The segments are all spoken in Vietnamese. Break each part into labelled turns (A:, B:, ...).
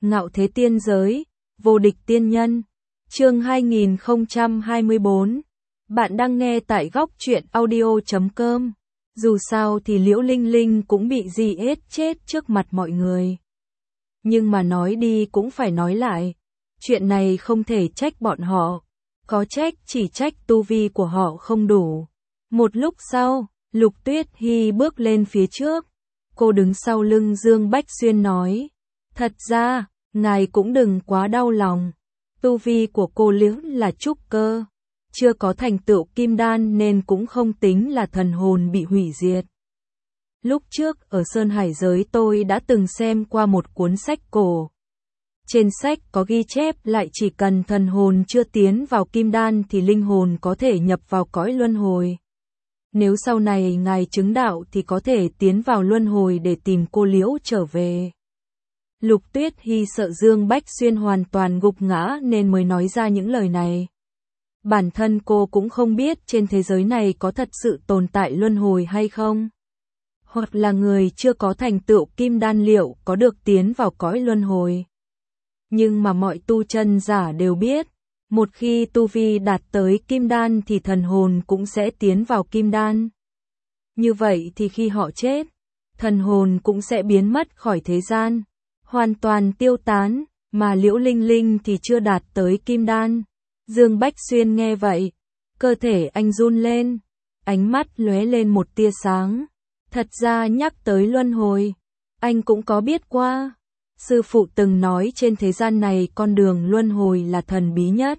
A: Ngạo thế tiên giới, vô địch tiên nhân. Chương 2024. Bạn đang nghe tại góc truyện audio.com. Dù sao thì Liễu Linh Linh cũng bị dì ết chết trước mặt mọi người. Nhưng mà nói đi cũng phải nói lại. Chuyện này không thể trách bọn họ. Có trách chỉ trách tu vi của họ không đủ. Một lúc sau, Lục Tuyết Hy bước lên phía trước. Cô đứng sau lưng Dương Bách Xuyên nói. Thật ra, ngài cũng đừng quá đau lòng. Tu vi của cô Liễu là trúc cơ. Chưa có thành tựu kim đan nên cũng không tính là thần hồn bị hủy diệt. Lúc trước ở Sơn Hải giới tôi đã từng xem qua một cuốn sách cổ. Trên sách có ghi chép lại chỉ cần thần hồn chưa tiến vào kim đan thì linh hồn có thể nhập vào cõi luân hồi. Nếu sau này ngài chứng đạo thì có thể tiến vào luân hồi để tìm cô Liễu trở về. Lục Tuyết Hy sợ Dương Bách Xuyên hoàn toàn gục ngã nên mới nói ra những lời này. Bản thân cô cũng không biết trên thế giới này có thật sự tồn tại luân hồi hay không. Hoặc là người chưa có thành tựu kim đan liệu có được tiến vào cõi luân hồi. Nhưng mà mọi tu chân giả đều biết, một khi tu vi đạt tới kim đan thì thần hồn cũng sẽ tiến vào kim đan. Như vậy thì khi họ chết, thần hồn cũng sẽ biến mất khỏi thế gian, hoàn toàn tiêu tán, mà Liễu Linh Linh thì chưa đạt tới kim đan. Dương Bách Xuyên nghe vậy, cơ thể anh run lên, ánh mắt lóe lên một tia sáng. Thật ra nhắc tới luân hồi, anh cũng có biết qua. Sư phụ từng nói trên thế gian này con đường luân hồi là thần bí nhất.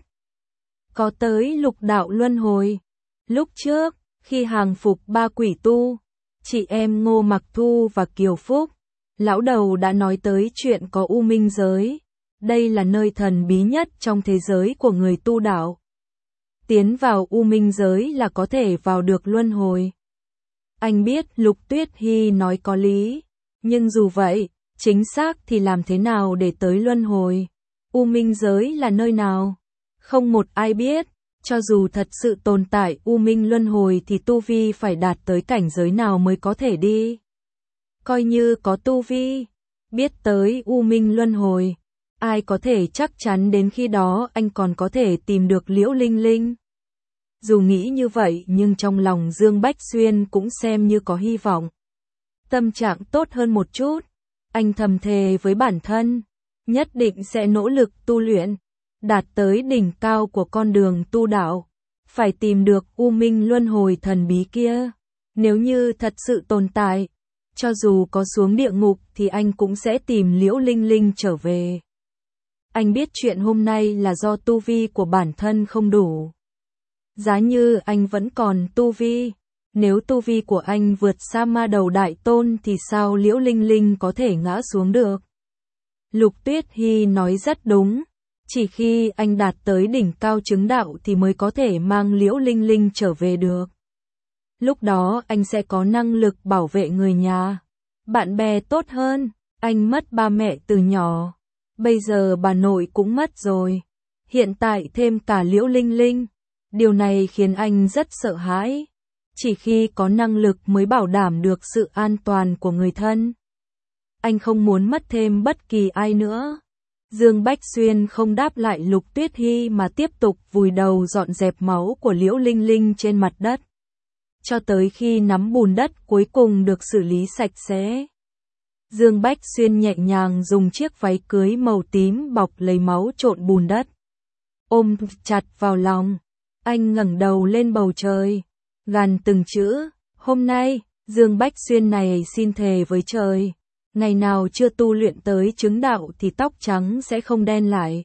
A: Có tới lục đạo luân hồi. Lúc trước, khi hàng phục ba quỷ tu, chị em Ngô Mặc Thu và Kiều Phúc, lão đầu đã nói tới chuyện có U Minh giới. Đây là nơi thần bí nhất trong thế giới của người tu đạo. Tiến vào U Minh giới là có thể vào được luân hồi. Anh biết Lục Tuyết Hy nói có lý, nhưng dù vậy, chính xác thì làm thế nào để tới luân hồi? U Minh giới là nơi nào? Không một ai biết, cho dù thật sự tồn tại U Minh luân hồi thì tu vi phải đạt tới cảnh giới nào mới có thể đi. Coi như có tu vi, biết tới U Minh luân hồi, ai có thể chắc chắn đến khi đó anh còn có thể tìm được Liễu Linh Linh. Dù nghĩ như vậy nhưng trong lòng Dương Bách Xuyên cũng xem như có hy vọng. Tâm trạng tốt hơn một chút, anh thầm thề với bản thân, nhất định sẽ nỗ lực tu luyện, đạt tới đỉnh cao của con đường tu đạo, phải tìm được U Minh luân hồi thần bí kia. Nếu như thật sự tồn tại, cho dù có xuống địa ngục thì anh cũng sẽ tìm Liễu Linh Linh trở về. Anh biết chuyện hôm nay là do tu vi của bản thân không đủ. Giá như anh vẫn còn tu vi, nếu tu vi của anh vượt xa ma đầu đại tôn thì sao Liễu Linh Linh có thể ngã xuống được? Lục Tuyết Hy nói rất đúng, chỉ khi anh đạt tới đỉnh cao chứng đạo thì mới có thể mang Liễu Linh Linh trở về được. Lúc đó anh sẽ có năng lực bảo vệ người nhà, bạn bè tốt hơn. Anh mất ba mẹ từ nhỏ, bây giờ bà nội cũng mất rồi, hiện tại thêm cả Liễu Linh Linh. Điều này khiến anh rất sợ hãi. Chỉ khi có năng lực mới bảo đảm được sự an toàn của người thân. Anh không muốn mất thêm bất kỳ ai nữa. Dương Bách Xuyên không đáp lại Lục Tuyết Hy mà tiếp tục vùi đầu dọn dẹp máu của Liễu Linh Linh trên mặt đất. Cho tới khi nắm bùn đất cuối cùng được xử lý sạch sẽ. Dương Bách Xuyên nhẹ nhàng dùng chiếc váy cưới màu tím bọc lấy máu trộn bùn đất. Ôm chặt vào lòng, anh ngẩng đầu lên bầu trời, gằn từng chữ, hôm nay, Dương Bách Xuyên này xin thề với trời, ngày nào chưa tu luyện tới chứng đạo thì tóc trắng sẽ không đen lại.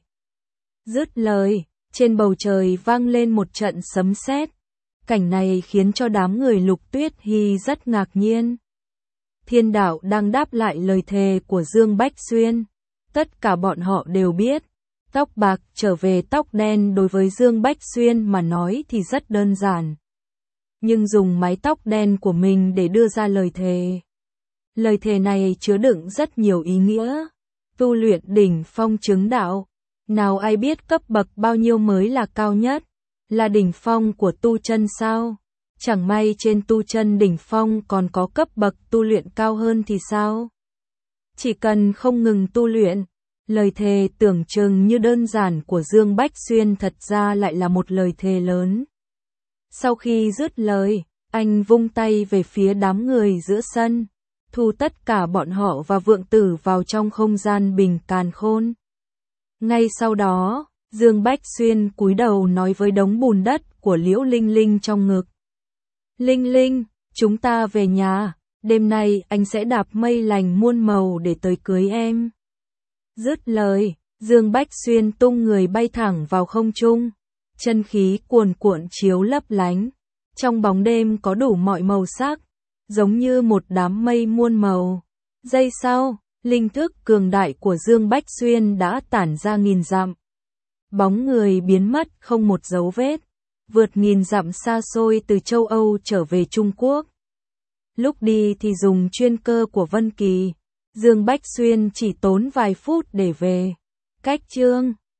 A: Dứt lời, trên bầu trời vang lên một trận sấm sét. Cảnh này khiến cho đám người Lục Tuyết Hy rất ngạc nhiên. Thiên đạo đang đáp lại lời thề của Dương Bách Xuyên. Tất cả bọn họ đều biết, tóc bạc trở về tóc đen đối với Dương Bách Xuyên mà nói thì rất đơn giản. Nhưng dùng mái tóc đen của mình để đưa ra lời thề. Lời thề này chứa đựng rất nhiều ý nghĩa. Tu luyện đỉnh phong chứng đạo. Nào ai biết cấp bậc bao nhiêu mới là cao nhất? Là đỉnh phong của tu chân sao? Chẳng may trên tu chân đỉnh phong còn có cấp bậc tu luyện cao hơn thì sao? Chỉ cần không ngừng tu luyện, Lời thề tưởng chừng như đơn giản của Dương Bách Xuyên thật ra lại là một lời thề lớn. Sau khi dứt lời, anh vung tay về phía đám người giữa sân, thu tất cả bọn họ và Vượng Tử vào trong không gian bình càn khôn. Ngay sau đó, Dương Bách Xuyên cúi đầu nói với đống bùn đất của Liễu Linh Linh trong ngực. Linh Linh, chúng ta về nhà, đêm nay anh sẽ đạp mây lành muôn màu để tới cưới em. Dứt lời, Dương Bách Xuyên tung người bay thẳng vào không trung, chân khí cuồn cuộn chiếu lấp lánh. Trong bóng đêm có đủ mọi màu sắc, giống như một đám mây muôn màu. Giây sau, linh thức cường đại của Dương Bách Xuyên đã tản ra nghìn dặm. Bóng người biến mất không một dấu vết, vượt nghìn dặm xa xôi từ châu Âu trở về Trung Quốc. Lúc đi thì dùng chuyên cơ của Vân Kỳ, Dương Bách Xuyên chỉ tốn vài phút để về. Cách chương